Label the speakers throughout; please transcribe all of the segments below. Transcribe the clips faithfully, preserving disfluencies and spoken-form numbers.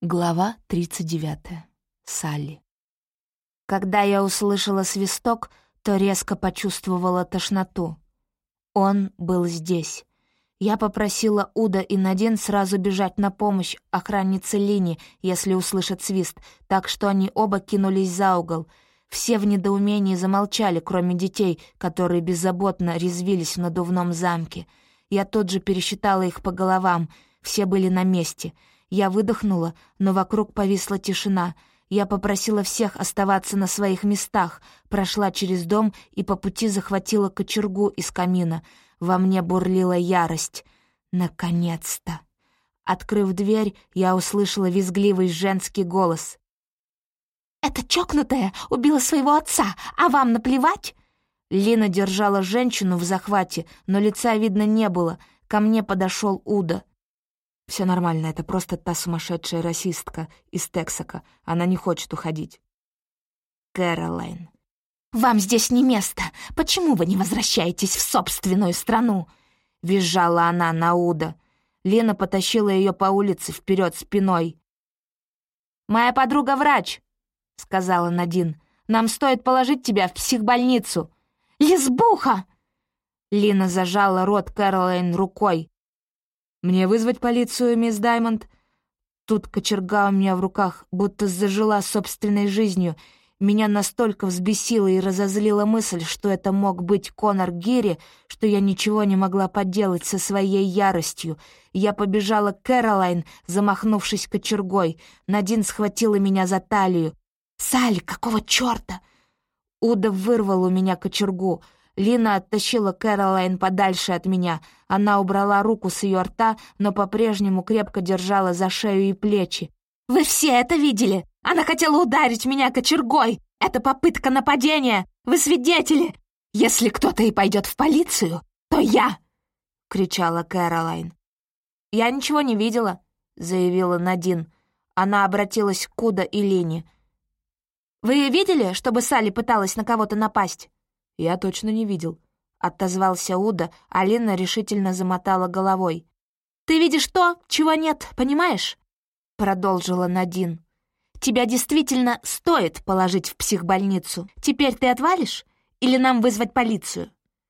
Speaker 1: Глава тридцать девятая. Салли. Когда я услышала свисток, то резко почувствовала тошноту. Он был здесь. Я попросила Уда и Надин сразу бежать на помощь охраннице Лине, если услышат свист, так что они оба кинулись за угол. Все в недоумении замолчали, кроме детей, которые беззаботно резвились в надувном замке. Я тут же пересчитала их по головам. Все были на месте. Я выдохнула, но вокруг повисла тишина. Я попросила всех оставаться на своих местах, прошла через дом и по пути захватила кочергу из камина. Во мне бурлила ярость. Наконец-то! Открыв дверь, я услышала визгливый женский голос. «Эта чокнутая убила своего отца, а вам наплевать?» Лина держала женщину в захвате, но лица видно не было. Ко мне подошел Уда. «Все нормально, это просто та сумасшедшая расистка из Тексака. Она не хочет уходить». «Кэролайн». «Вам здесь не место. Почему вы не возвращаетесь в собственную страну?» — визжала она на Уда. Лена потащила ее по улице вперед спиной. «Моя подруга врач», — сказала Надин. «Нам стоит положить тебя в психбольницу». «Лесбуха!» Лина зажала рот Кэролайн рукой. «Мне вызвать полицию, мисс Даймонд?» Тут кочерга у меня в руках будто зажила собственной жизнью. Меня настолько взбесила и разозлила мысль, что это мог быть Конор Гири, что я ничего не могла поделать со своей яростью. Я побежала к Кэролайн, замахнувшись кочергой. Надин схватила меня за талию. «Салли, какого чёрта?» Уда вырвал у меня кочергу. Лина оттащила Кэролайн подальше от меня. Она убрала руку с ее рта, но по-прежнему крепко держала за шею и плечи. «Вы все это видели? Она хотела ударить меня кочергой! Это попытка нападения! Вы свидетели! Если кто-то и пойдет в полицию, то я!» — кричала Кэролайн. «Я ничего не видела», — заявила Надин. Она обратилась к Уда и Лине. «Вы видели, чтобы Салли пыталась на кого-то напасть?» «Я точно не видел», — отозвался Уда, а Лина решительно замотала головой. «Ты видишь то, чего нет, понимаешь?» — продолжила Надин. «Тебя действительно стоит положить в психбольницу. Теперь ты отвалишь? Или нам вызвать полицию?»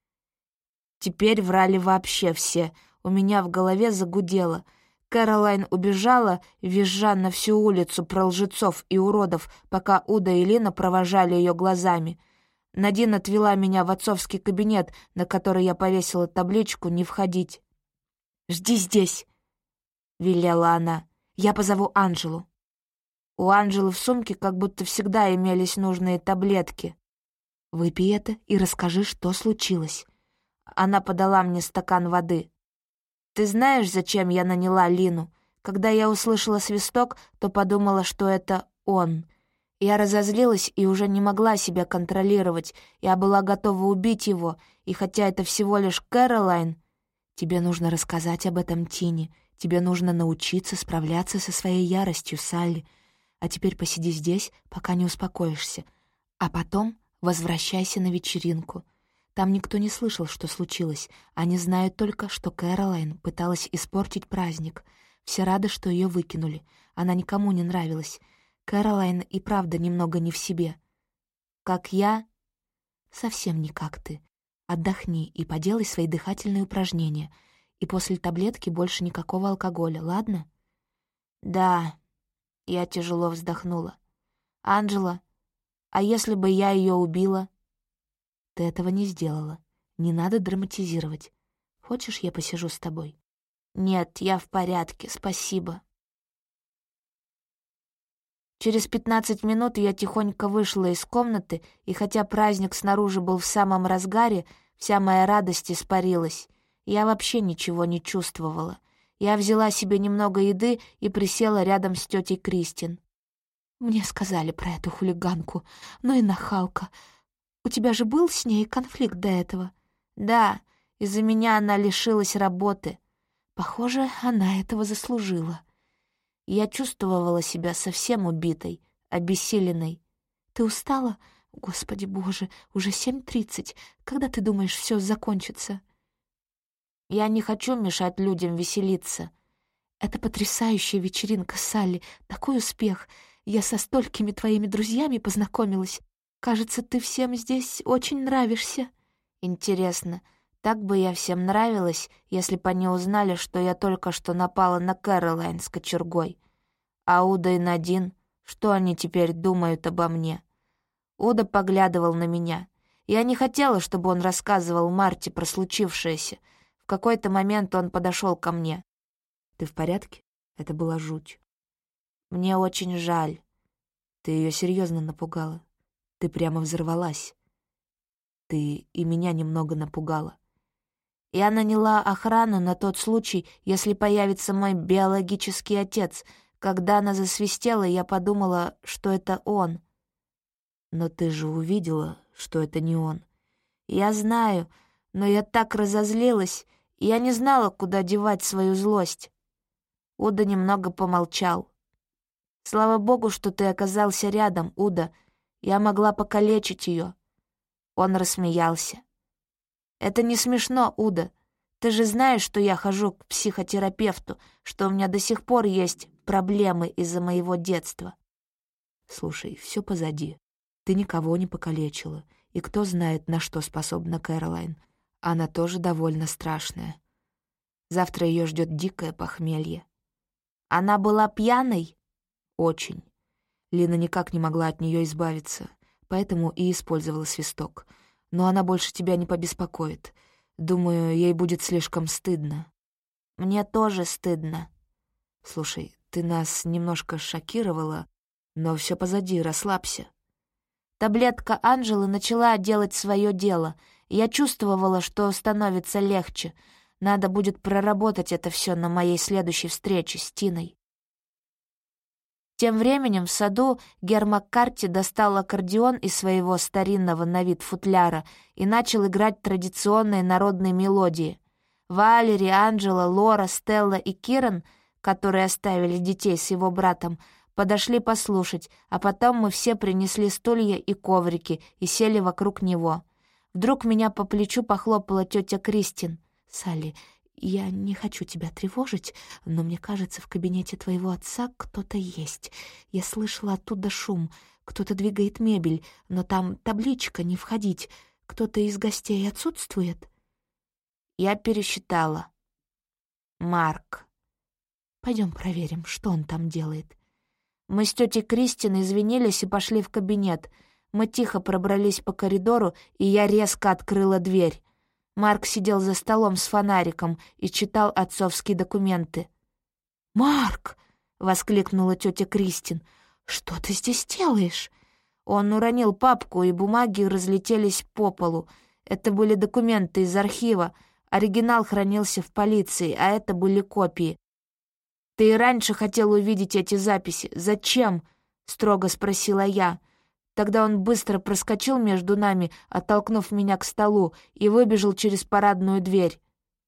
Speaker 1: Теперь врали вообще все. У меня в голове загудело. Кэролайн убежала, визжа на всю улицу про лжецов и уродов, пока Уда и Лина провожали ее глазами. Надин отвела меня в отцовский кабинет, на который я повесила табличку «Не входить». «Жди здесь», — велела она. «Я позову Анжелу». У Анжелы в сумке как будто всегда имелись нужные таблетки. «Выпей это и расскажи, что случилось». Она подала мне стакан воды. «Ты знаешь, зачем я наняла Лину? Когда я услышала свисток, то подумала, что это он». Я разозлилась и уже не могла себя контролировать. Я была готова убить его, и хотя это всего лишь Кэролайн... «Тебе нужно рассказать об этом Тине. Тебе нужно научиться справляться со своей яростью, Салли. А теперь посиди здесь, пока не успокоишься. А потом возвращайся на вечеринку. Там никто не слышал, что случилось. Они знают только, что Кэролайн пыталась испортить праздник. Все рады, что ее выкинули. Она никому не нравилась. Кэролайн и правда немного не в себе. Как я? Совсем не как ты. Отдохни и поделай свои дыхательные упражнения. И после таблетки больше никакого алкоголя, ладно? Да, я тяжело вздохнула. Анжела, а если бы я ее убила? Ты этого не сделала. Не надо драматизировать. Хочешь, я посижу с тобой? Нет, я в порядке, спасибо. Через пятнадцать минут я тихонько вышла из комнаты, и хотя праздник снаружи был в самом разгаре, вся моя радость испарилась. Я вообще ничего не чувствовала. Я взяла себе немного еды и присела рядом с тетей Кристин. «Мне сказали про эту хулиганку, ну и нахалка. У тебя же был с ней конфликт до этого?» «Да, из-за меня она лишилась работы. Похоже, она этого заслужила». Я чувствовала себя совсем убитой, обессиленной. «Ты устала? Господи боже, уже семь тридцать. Когда ты думаешь, все закончится?» «Я не хочу мешать людям веселиться. Это потрясающая вечеринка, Салли, такой успех. Я со столькими твоими друзьями познакомилась. Кажется, ты всем здесь очень нравишься». «Интересно, так бы я всем нравилась, если бы они узнали, что я только что напала на Кэролайн с кочергой? А Уда и Надин, что они теперь думают обо мне?» Уда поглядывал на меня. Я не хотела, чтобы он рассказывал Марте про случившееся. В какой-то момент он подошел ко мне. «Ты в порядке? Это была жуть». «Мне очень жаль». «Ты ее серьезно напугала. Ты прямо взорвалась. Ты и меня немного напугала». «Я наняла охрану на тот случай, если появится мой биологический отец. Когда она засвистела, я подумала, что это он». «Но ты же увидела, что это не он». «Я знаю, но я так разозлилась, и я не знала, куда девать свою злость». Уда немного помолчал. «Слава богу, что ты оказался рядом, Уда. Я могла покалечить ее». Он рассмеялся. «Это не смешно, Уда. Ты же знаешь, что я хожу к психотерапевту, что у меня до сих пор есть проблемы из-за моего детства». «Слушай, все позади. Ты никого не покалечила, и кто знает, на что способна Кэролайн. Она тоже довольно страшная. Завтра ее ждет дикое похмелье». «Она была пьяной?» «Очень». Лина никак не могла от нее избавиться, поэтому и использовала свисток. Но она больше тебя не побеспокоит. Думаю, ей будет слишком стыдно». «Мне тоже стыдно». «Слушай, ты нас немножко шокировала, но все позади, расслабься». Таблетка Анжелы начала делать свое дело, и я чувствовала, что становится легче. Надо будет проработать это все на моей следующей встрече с Тиной. Тем временем в саду Гер Маккарти достал аккордеон из своего старинного на вид футляра и начал играть традиционные народные мелодии. Валери, Анджела, Лора, Стелла и Киран, которые оставили детей с его братом, подошли послушать, а потом мы все принесли стулья и коврики и сели вокруг него. Вдруг меня по плечу похлопала тетя Кристин. «Салли, я не хочу тебя тревожить, но мне кажется, в кабинете твоего отца кто-то есть. Я слышала оттуда шум, кто-то двигает мебель, но там табличка «Не входить». Кто-то из гостей отсутствует?» Я пересчитала. Марк. Пойдем проверим, что он там делает. Мы с тетей Кристин извинились и пошли в кабинет. Мы тихо пробрались по коридору, и я резко открыла дверь. Марк сидел за столом с фонариком и читал отцовские документы. «Марк!» — воскликнула тетя Кристин. «Что ты здесь делаешь?» Он уронил папку, и бумаги разлетелись по полу. Это были документы из архива. Оригинал хранился в полиции, а это были копии. «Ты и раньше хотел увидеть эти записи. Зачем?» — строго спросила я. Тогда он быстро проскочил между нами, оттолкнув меня к столу, и выбежал через парадную дверь.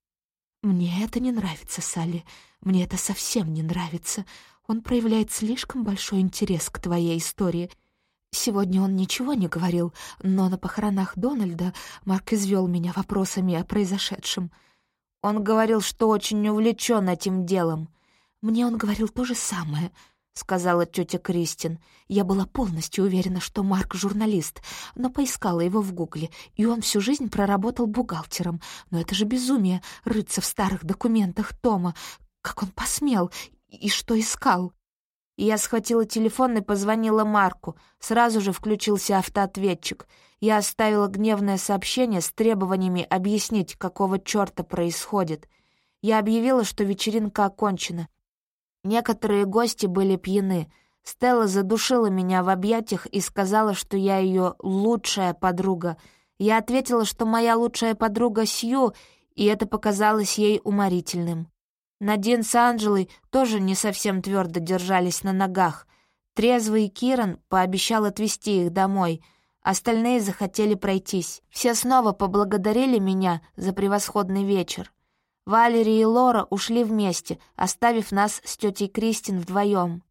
Speaker 1: «Мне это не нравится, Салли. Мне это совсем не нравится. Он проявляет слишком большой интерес к твоей истории. Сегодня он ничего не говорил, но на похоронах Дональда Марк извел меня вопросами о произошедшем. Он говорил, что очень увлечен этим делом. Мне он говорил то же самое», — сказала тетя Кристин. «Я была полностью уверена, что Марк журналист, но поискала его в Гугле, и он всю жизнь проработал бухгалтером. Но это же безумие — рыться в старых документах Тома. Как он посмел? И что искал?» Я схватила телефон и позвонила Марку. Сразу же включился автоответчик. Я оставила гневное сообщение с требованиями объяснить, какого черта происходит. Я объявила, что вечеринка окончена. Некоторые гости были пьяны. Стелла задушила меня в объятиях и сказала, что я ее лучшая подруга. Я ответила, что моя лучшая подруга Сью, и это показалось ей уморительным. Надин с Анджелой тоже не совсем твердо держались на ногах. Трезвый Киран пообещал отвезти их домой. Остальные захотели пройтись. Все снова поблагодарили меня за превосходный вечер. Валери и Лора ушли вместе, оставив нас с тетей Кристин вдвоем.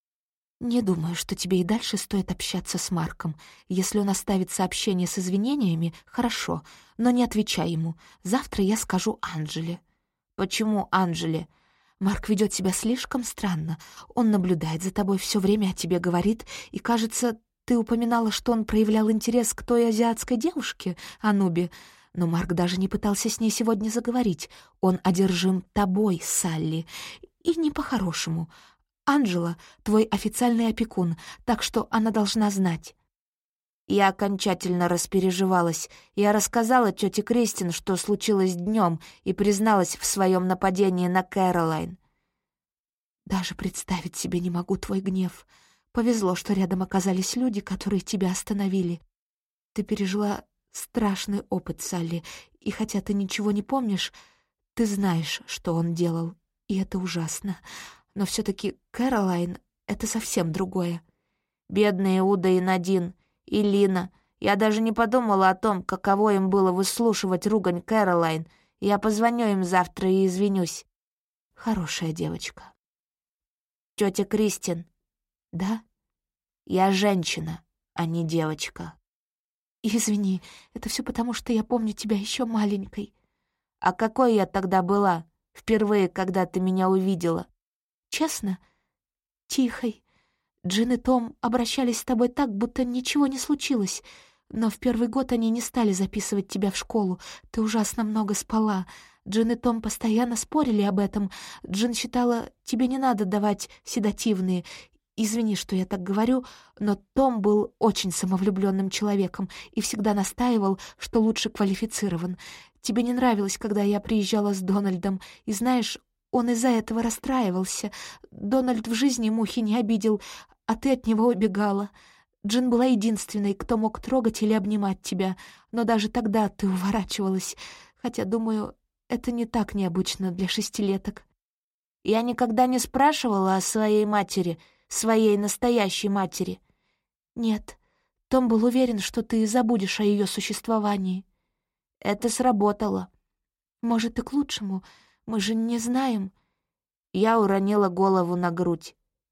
Speaker 1: «Не думаю, что тебе и дальше стоит общаться с Марком. Если он оставит сообщение с извинениями, хорошо, но не отвечай ему. Завтра я скажу Анджеле». «Почему Анджеле?» Марк ведет себя слишком странно. Он наблюдает за тобой, все время о тебе говорит, и, кажется, ты упоминала, что он проявлял интерес к той азиатской девушке, Анубе, но Марк даже не пытался с ней сегодня заговорить. Он одержим тобой, Салли, и не по-хорошему. Анджела — твой официальный опекун, так что она должна знать». Я окончательно распереживалась. Я рассказала тете Кристин, что случилось днем, и призналась в своем нападении на Кэролайн. «Даже представить себе не могу твой гнев. Повезло, что рядом оказались люди, которые тебя остановили. Ты пережила страшный опыт, Салли, и хотя ты ничего не помнишь, ты знаешь, что он делал, и это ужасно. Но все-таки Кэролайн — это совсем другое». Бедные Уда и Надин, и Лина. Я даже не подумала о том, каково им было выслушивать ругань Кэролайн. Я позвоню им завтра и извинюсь. Хорошая девочка. Тетя Кристин. Да? Я женщина, а не девочка. Извини, это все потому, что я помню тебя еще маленькой. А какой я тогда была, впервые, когда ты меня увидела? Честно? Тихой. Джин и Том обращались с тобой так, будто ничего не случилось. Но в первый год они не стали записывать тебя в школу. Ты ужасно много спала. Джин и Том постоянно спорили об этом. Джин считала, тебе не надо давать седативные. Извини, что я так говорю, но Том был очень самовлюбленным человеком и всегда настаивал, что лучше квалифицирован. Тебе не нравилось, когда я приезжала с Дональдом, и знаешь, он из-за этого расстраивался. Дональд в жизни мухи не обидел, а ты от него убегала. Джин была единственной, кто мог трогать или обнимать тебя, но даже тогда ты уворачивалась, хотя, думаю, это не так необычно для шестилеток. Я никогда не спрашивала о своей матери, своей настоящей матери. Нет, Том был уверен, что ты забудешь о ее существовании. Это сработало. Может, и к лучшему, мы же не знаем. Я уронила голову на грудь.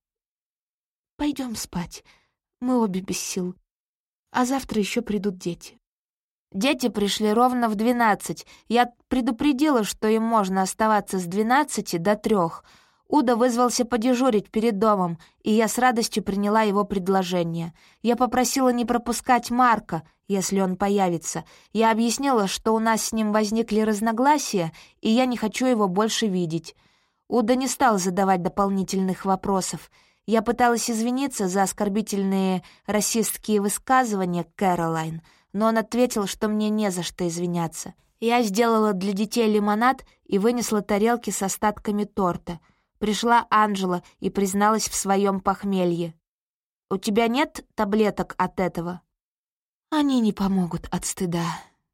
Speaker 1: Пойдем спать. Мы обе без сил. А завтра еще придут дети. Дети пришли ровно в двенадцать. Я предупредила, что им можно оставаться с двенадцати до трех. Уда вызвался подежурить перед домом, и я с радостью приняла его предложение. Я попросила не пропускать Марка, если он появится. Я объяснила, что у нас с ним возникли разногласия, и я не хочу его больше видеть. Уда не стал задавать дополнительных вопросов. Я пыталась извиниться за оскорбительные расистские высказывания Кэролайн, но он ответил, что мне не за что извиняться. Я сделала для детей лимонад и вынесла тарелки с остатками торта. Пришла Анджела и призналась в своем похмелье. «У тебя нет таблеток от этого?» «Они не помогут от стыда.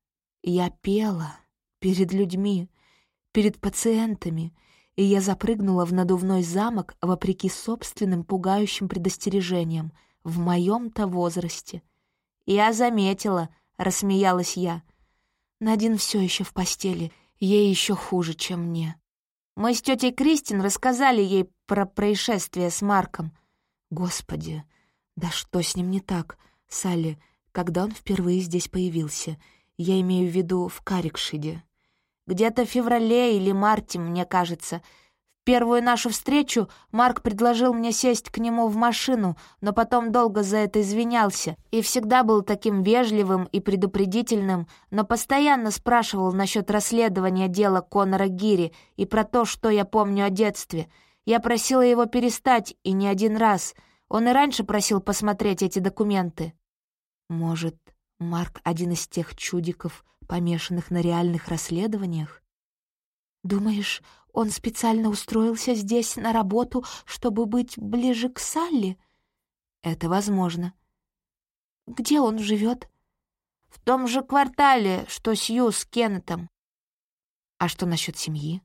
Speaker 1: Я пела перед людьми, перед пациентами, и я запрыгнула в надувной замок вопреки собственным пугающим предостережениям в моем-то возрасте. «Я заметила», — рассмеялась я. Надин все еще в постели, ей еще хуже, чем мне. Мы с тетей Кристин рассказали ей про происшествие с Марком. Господи, да что с ним не так, Салли, когда он впервые здесь появился? Я имею в виду в Каррикшиде. Где-то в феврале или марте, мне кажется. В первую нашу встречу Марк предложил мне сесть к нему в машину, но потом долго за это извинялся и всегда был таким вежливым и предупредительным, но постоянно спрашивал насчет расследования дела Конора Гири и про то, что я помню о детстве. Я просила его перестать, и не один раз. Он и раньше просил посмотреть эти документы. Может, Марк один из тех чудиков, помешанных на реальных расследованиях? Думаешь, он специально устроился здесь на работу, чтобы быть ближе к Салли? Это возможно. Где он живет? В том же квартале, что Сью с Кеннетом. А что насчет семьи?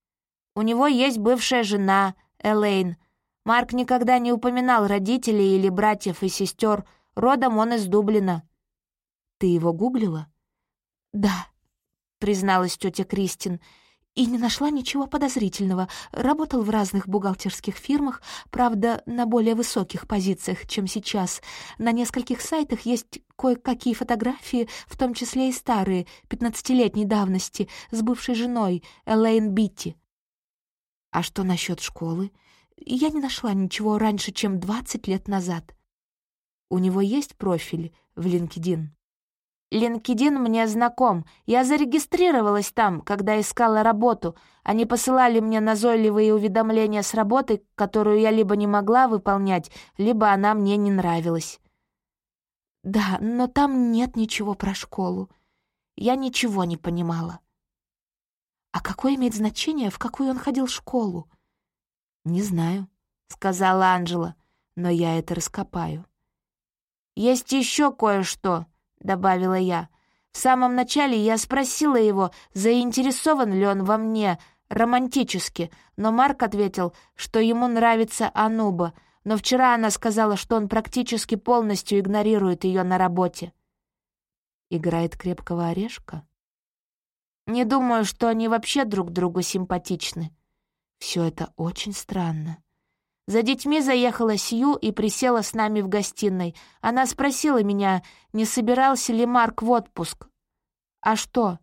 Speaker 1: У него есть бывшая жена, Элейн. Марк никогда не упоминал родителей или братьев и сестер. Родом он из Дублина. Ты его гуглила? Да, призналась тетя Кристин, и не нашла ничего подозрительного. Работал в разных бухгалтерских фирмах, правда, на более высоких позициях, чем сейчас. На нескольких сайтах есть кое-какие фотографии, в том числе и старые, пятнадцатилетней давности, с бывшей женой, Элейн Битти. А что насчет школы? Я не нашла ничего раньше, чем двадцать лет назад. У него есть профиль в LinkedIn? LinkedIn мне знаком. Я зарегистрировалась там, когда искала работу. Они посылали мне назойливые уведомления с работы, которую я либо не могла выполнять, либо она мне не нравилась. Да, но там нет ничего про школу. Я ничего не понимала. А какое имеет значение, в какую он ходил школу? «Не знаю», — сказала Анжела, — «но я это раскопаю». «Есть еще кое-что», — добавила я. «В самом начале я спросила его, заинтересован ли он во мне романтически, но Марк ответил, что ему нравится Ануба, но вчера она сказала, что он практически полностью игнорирует ее на работе». «Играет крепкого орешка?» «Не думаю, что они вообще друг другу симпатичны». Все это очень странно. За детьми заехала Сью и присела с нами в гостиной. Она спросила меня, не собирался ли Марк в отпуск. «А что?»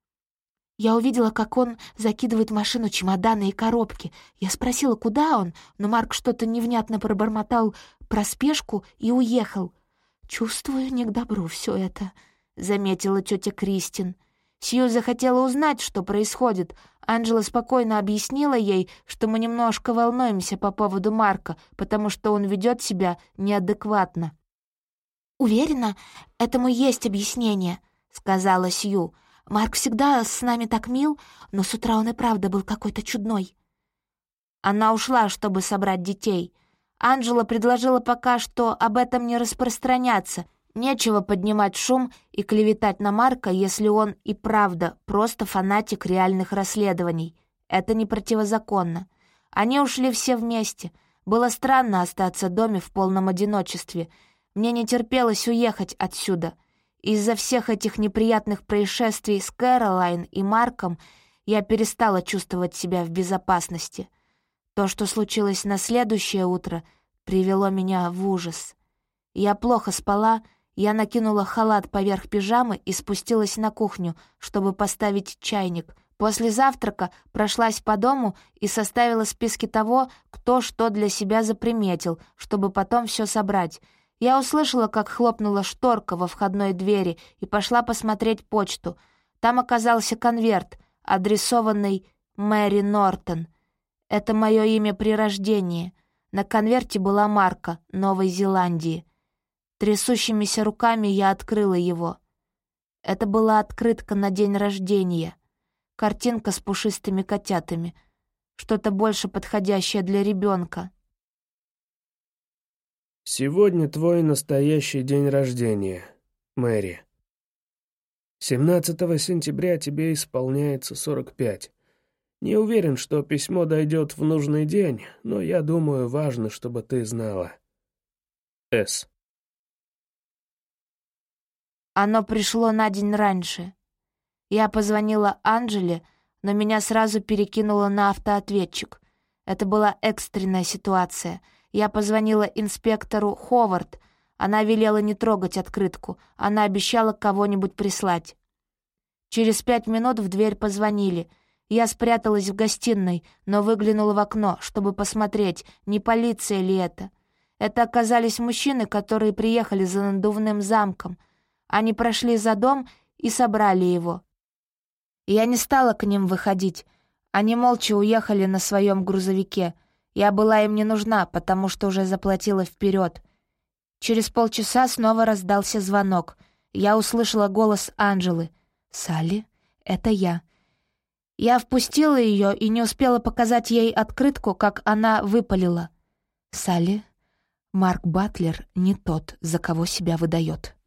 Speaker 1: Я увидела, как он закидывает в машину чемоданы и коробки. Я спросила, куда он, но Марк что-то невнятно пробормотал про спешку и уехал. «Чувствую, не к добру все это», — заметила тетя Кристин. Сью захотела узнать, что происходит. Анжела спокойно объяснила ей, что мы немножко волнуемся по поводу Марка, потому что он ведет себя неадекватно. «Уверена, этому есть объяснение», — сказала Сью. «Марк всегда с нами так мил, но с утра он и правда был какой-то чудной». Она ушла, чтобы собрать детей. Анжела предложила пока что об этом не распространяться. Нечего поднимать шум и клеветать на Марка, если он и правда просто фанатик реальных расследований. Это не противозаконно. Они ушли все вместе. Было странно остаться в доме в полном одиночестве. Мне не терпелось уехать отсюда. Из-за всех этих неприятных происшествий с Кэролайн и Марком я перестала чувствовать себя в безопасности. То, что случилось на следующее утро, привело меня в ужас. Я плохо спала. Я накинула халат поверх пижамы и спустилась на кухню, чтобы поставить чайник. После завтрака прошлась по дому и составила списки того, кто что для себя заприметил, чтобы потом все собрать. Я услышала, как хлопнула шторка во входной двери, и пошла посмотреть почту. Там оказался конверт, адресованный Мэри Нортон. Это мое имя при рождении. На конверте была марка Новой Зеландии. Трясущимися руками я открыла его. Это была открытка на день рождения. Картинка с пушистыми котятами. Что-то больше подходящее для ребенка.
Speaker 2: «Сегодня твой настоящий день рождения, Мэри. семнадцатого сентября тебе исполняется сорок пять. Не уверен, что письмо дойдет в нужный день, но я думаю, важно, чтобы ты знала. С».
Speaker 1: Оно пришло на день раньше. Я позвонила Анжеле, но меня сразу перекинуло на автоответчик. Это была экстренная ситуация. Я позвонила инспектору Ховард. Она велела не трогать открытку. Она обещала кого-нибудь прислать. Через пять минут в дверь позвонили. Я спряталась в гостиной, но выглянула в окно, чтобы посмотреть, не полиция ли это. Это оказались мужчины, которые приехали за надувным замком. Они прошли за дом и собрали его. Я не стала к ним выходить. Они молча уехали на своем грузовике. Я была им не нужна, потому что уже заплатила вперед. Через полчаса снова раздался звонок. Я услышала голос Анжелы. «Салли, это я». Я впустила ее и не успела показать ей открытку, как она выпалила. «Салли, Марк Батлер не тот, за кого себя выдает».